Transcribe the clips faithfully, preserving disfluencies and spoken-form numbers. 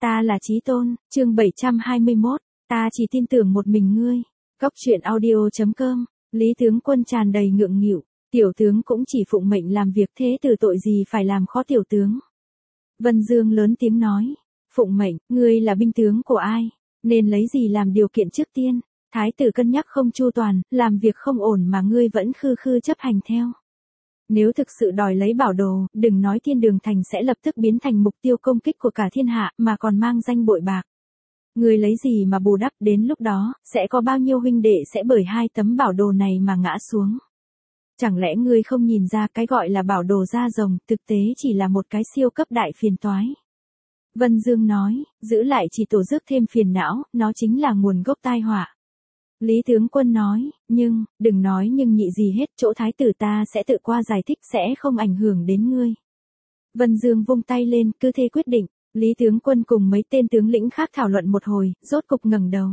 Ta là Chí Tôn, chương bảy trăm hai mươi mốt, ta chỉ tin tưởng một mình ngươi. Cốc truyện audio chấm com, Lý tướng quân tràn đầy ngượng nghịu, tiểu tướng cũng chỉ phụng mệnh làm việc thế từ tội gì phải làm khó tiểu tướng. Vân Dương lớn tiếng nói, phụng mệnh, ngươi là binh tướng của ai, nên lấy gì làm điều kiện trước tiên, thái tử cân nhắc không chu toàn, làm việc không ổn mà ngươi vẫn khư khư chấp hành theo. Nếu thực sự đòi lấy bảo đồ, đừng nói Thiên Đường Thành sẽ lập tức biến thành mục tiêu công kích của cả thiên hạ, mà còn mang danh bội bạc. Ngươi lấy gì mà bù đắp, đến lúc đó, sẽ có bao nhiêu huynh đệ sẽ bởi hai tấm bảo đồ này mà ngã xuống. Chẳng lẽ ngươi không nhìn ra cái gọi là bảo đồ da rồng, thực tế chỉ là một cái siêu cấp đại phiền toái. Vân Dương nói, giữ lại chỉ tổ rước thêm phiền não, nó chính là nguồn gốc tai họa. Lý tướng quân nói, nhưng, đừng nói nhưng nhị gì hết, chỗ thái tử ta sẽ tự qua giải thích sẽ không ảnh hưởng đến ngươi. Vân Dương vung tay lên, cứ thế quyết định, Lý tướng quân cùng mấy tên tướng lĩnh khác thảo luận một hồi, rốt cục ngẩng đầu.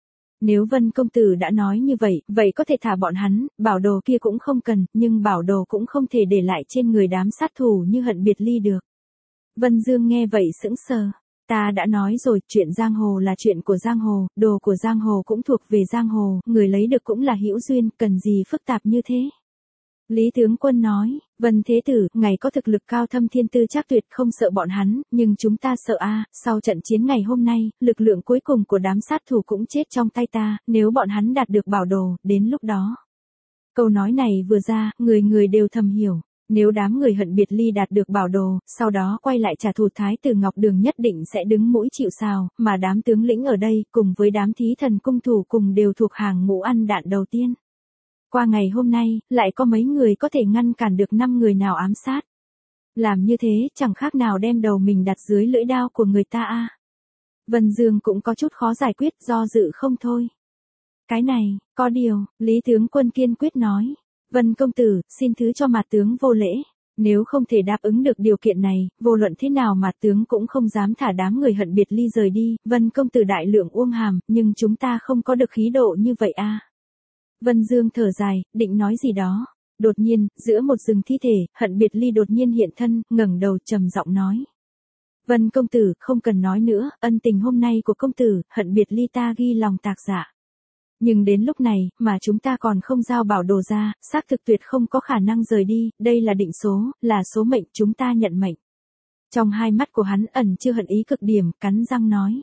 Nếu Vân công tử đã nói như vậy, vậy có thể thả bọn hắn, bảo đồ kia cũng không cần, nhưng bảo đồ cũng không thể để lại trên người đám sát thủ như Hận Biệt Ly được. Vân Dương nghe vậy sững sờ. Ta đã nói rồi, chuyện giang hồ là chuyện của giang hồ, đồ của giang hồ cũng thuộc về giang hồ, người lấy được cũng là hữu duyên, cần gì phức tạp như thế. Lý tướng quân nói, Vân thế tử, ngài có thực lực cao thâm thiên tư chắc tuyệt không sợ bọn hắn, nhưng chúng ta sợ a. À, sau trận chiến ngày hôm nay, lực lượng cuối cùng của đám sát thủ cũng chết trong tay ta, nếu bọn hắn đạt được bảo đồ, đến lúc đó. Câu nói này vừa ra, người người đều thầm hiểu. Nếu đám người Hận Biệt Ly đạt được bảo đồ, sau đó quay lại trả thù thái tử Ngọc Đường nhất định sẽ đứng mũi chịu sào, mà đám tướng lĩnh ở đây, cùng với đám thí thần cung thủ cùng đều thuộc hàng ngũ ăn đạn đầu tiên. Qua ngày hôm nay, lại có mấy người có thể ngăn cản được năm người nào ám sát. Làm như thế, chẳng khác nào đem đầu mình đặt dưới lưỡi đao của người ta a. À. Vân Dương cũng có chút khó giải quyết, do dự không thôi. Cái này, có điều, Lý tướng quân kiên quyết nói. Vân công tử, xin thứ cho Mạt tướng vô lễ. Nếu không thể đáp ứng được điều kiện này, vô luận thế nào Mạt tướng cũng không dám thả đám người Hận Biệt Ly rời đi. Vân công tử đại lượng uông hàm, nhưng chúng ta không có được khí độ như vậy a. À. Vân Dương thở dài, định nói gì đó. Đột nhiên, giữa một rừng thi thể, Hận Biệt Ly đột nhiên hiện thân, ngẩng đầu trầm giọng nói. Vân công tử, không cần nói nữa, ân tình hôm nay của công tử, Hận Biệt Ly ta ghi lòng tạc dạ. Nhưng đến lúc này, mà chúng ta còn không giao bảo đồ ra, xác thực tuyệt không có khả năng rời đi, đây là định số, là số mệnh, chúng ta nhận mệnh. Trong hai mắt của hắn ẩn chưa hận ý cực điểm, cắn răng nói.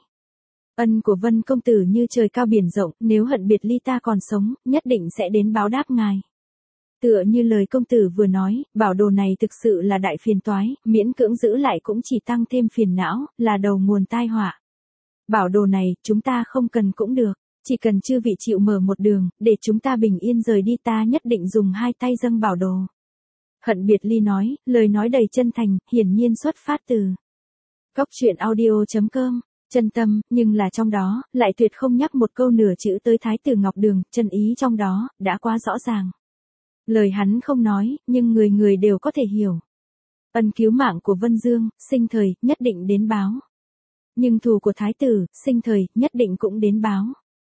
Ân của Vân công tử như trời cao biển rộng, nếu Hận Biệt Ly ta còn sống, nhất định sẽ đến báo đáp ngài. Tựa như lời công tử vừa nói, bảo đồ này thực sự là đại phiền toái, miễn cưỡng giữ lại cũng chỉ tăng thêm phiền não, là đầu nguồn tai họa. Bảo đồ này, chúng ta không cần cũng được. Chỉ cần chư vị chịu mở một đường, để chúng ta bình yên rời đi ta nhất định dùng hai tay dâng bảo đồ. Hận Biệt Ly nói, lời nói đầy chân thành, hiển nhiên xuất phát từ Cốc truyện audio chấm com, chân tâm, nhưng là trong đó, lại tuyệt không nhắc một câu nửa chữ tới thái tử Ngọc Đường, chân ý trong đó, đã quá rõ ràng. Lời hắn không nói, nhưng người người đều có thể hiểu. Ân cứu mạng của Vân Dương, sinh thời, nhất định đến báo. Nhưng thù của thái tử, sinh thời, nhất định cũng đến báo.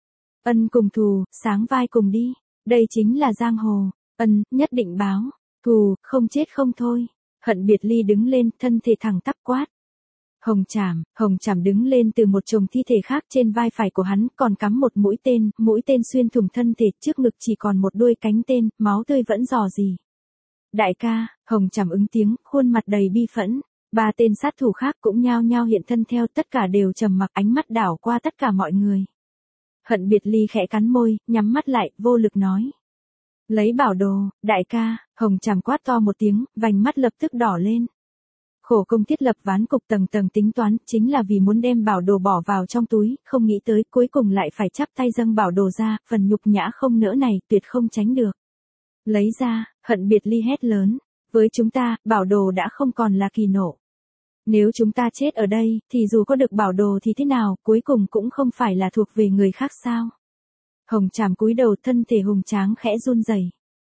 Ân cùng thù, sáng vai cùng đi. Đây chính là giang hồ. Ân, nhất định báo. Thù, không chết không thôi. Hận Biệt Ly đứng lên, thân thể thẳng tắp quát. Hồng Trảm, Hồng Trảm đứng lên từ một chồng thi thể khác trên vai phải của hắn, còn cắm một mũi tên, mũi tên xuyên thủng thân thể, trước ngực chỉ còn một đuôi cánh tên, máu tươi vẫn rò rỉ. Đại ca, Hồng Trảm ứng tiếng, khuôn mặt đầy bi phẫn. Ba tên sát thủ khác cũng nhao nhao hiện thân theo, tất cả đều trầm mặc, ánh mắt đảo qua tất cả mọi người. Hận Biệt Ly khẽ cắn môi, nhắm mắt lại, vô lực nói. Lấy bảo đồ, đại ca, Hồng Trảm quát to một tiếng, vành mắt lập tức đỏ lên. Khổ công thiết lập ván cục tầng tầng tính toán, chính là vì muốn đem bảo đồ bỏ vào trong túi, không nghĩ tới cuối cùng lại phải chắp tay dâng bảo đồ ra, phần nhục nhã không nỡ này, tuyệt không tránh được. Lấy ra, Hận Biệt Ly hét lớn, với chúng ta, bảo đồ đã không còn là kỳ nộ. Nếu chúng ta chết ở đây, thì dù có được bảo đồ thì thế nào, cuối cùng cũng không phải là thuộc về người khác sao. Hồng Trảm cúi đầu, thân thể hùng tráng khẽ run rẩy.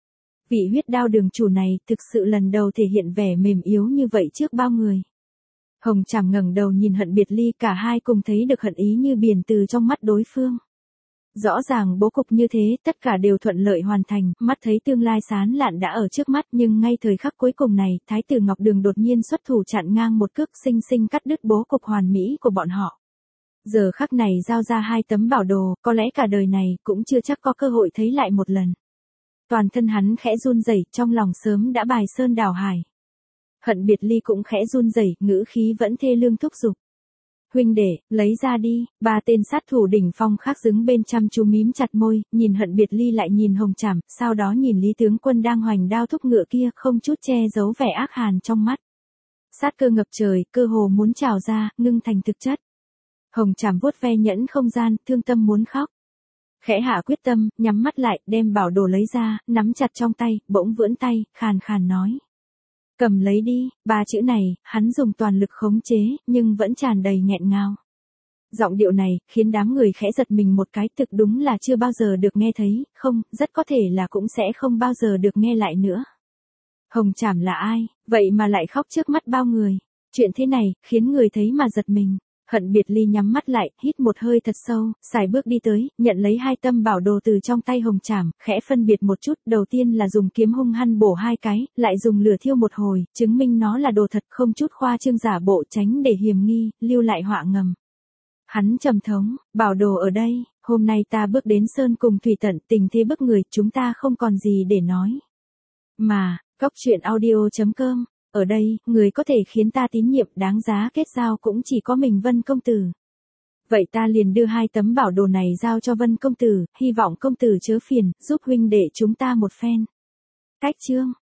Vị huyết đao đường chủ này thực sự lần đầu thể hiện vẻ mềm yếu như vậy trước bao người. Hồng Trảm ngẩng đầu nhìn Hận Biệt Ly, cả hai cùng thấy được hận ý như biển từ trong mắt đối phương. Rõ ràng bố cục như thế, tất cả đều thuận lợi hoàn thành, mắt thấy tương lai sáng lạn đã ở trước mắt, nhưng ngay thời khắc cuối cùng này, Thái tử Ngọc Đường đột nhiên xuất thủ chặn ngang một cước, sinh sinh cắt đứt bố cục hoàn mỹ của bọn họ. Giờ khắc này giao ra hai tấm bảo đồ, có lẽ cả đời này cũng chưa chắc có cơ hội thấy lại một lần. Toàn thân hắn khẽ run rẩy, trong lòng sớm đã bài sơn đảo hải. Hận biệt ly cũng khẽ run rẩy, ngữ khí vẫn thê lương thúc giục. Huynh đệ, lấy ra đi. Ba tên sát thủ đỉnh phong khác đứng bên chăm chú mím chặt môi, nhìn Hận biệt ly lại nhìn Hồng Trảm, sau đó nhìn Lý tướng quân đang hoành đao thúc ngựa kia, không chút che giấu vẻ ác hàn trong mắt. Sát cơ ngập trời, cơ hồ muốn trào ra, ngưng thành thực chất. Hồng Trảm vuốt ve nhẫn không gian, thương tâm muốn khóc. Khẽ hạ quyết tâm, nhắm mắt lại, đem bảo đồ lấy ra, nắm chặt trong tay, bỗng vươn tay, khàn khàn nói. Cầm lấy đi. Ba chữ này, hắn dùng toàn lực khống chế, nhưng vẫn tràn đầy nghẹn ngào. Giọng điệu này, khiến đám người khẽ giật mình một cái, thực đúng là chưa bao giờ được nghe thấy, không, rất có thể là cũng sẽ không bao giờ được nghe lại nữa. Hồng Trảm là ai, vậy mà lại khóc trước mắt bao người. Chuyện thế này, khiến người thấy mà giật mình. Hận biệt ly nhắm mắt lại, hít một hơi thật sâu, xài bước đi tới, nhận lấy hai tâm bảo đồ từ trong tay Hồng Trảm, khẽ phân biệt một chút, đầu tiên là dùng kiếm hung hăng bổ hai cái, lại dùng lửa thiêu một hồi, chứng minh nó là đồ thật, không chút khoa trương giả bộ, tránh để hiềm nghi, lưu lại họa ngầm. Hắn trầm thống, bảo đồ ở đây, hôm nay ta bước đến sơn cùng thủy tận, tình thế bức người, chúng ta không còn gì để nói. Mà, Cóc truyện audio chấm com, ở đây, người có thể khiến ta tín nhiệm đáng giá kết giao cũng chỉ có mình Vân công tử. Vậy ta liền đưa hai tấm bảo đồ này giao cho Vân công tử, hy vọng công tử chớ phiền, giúp huynh đệ chúng ta một phen. Cách chương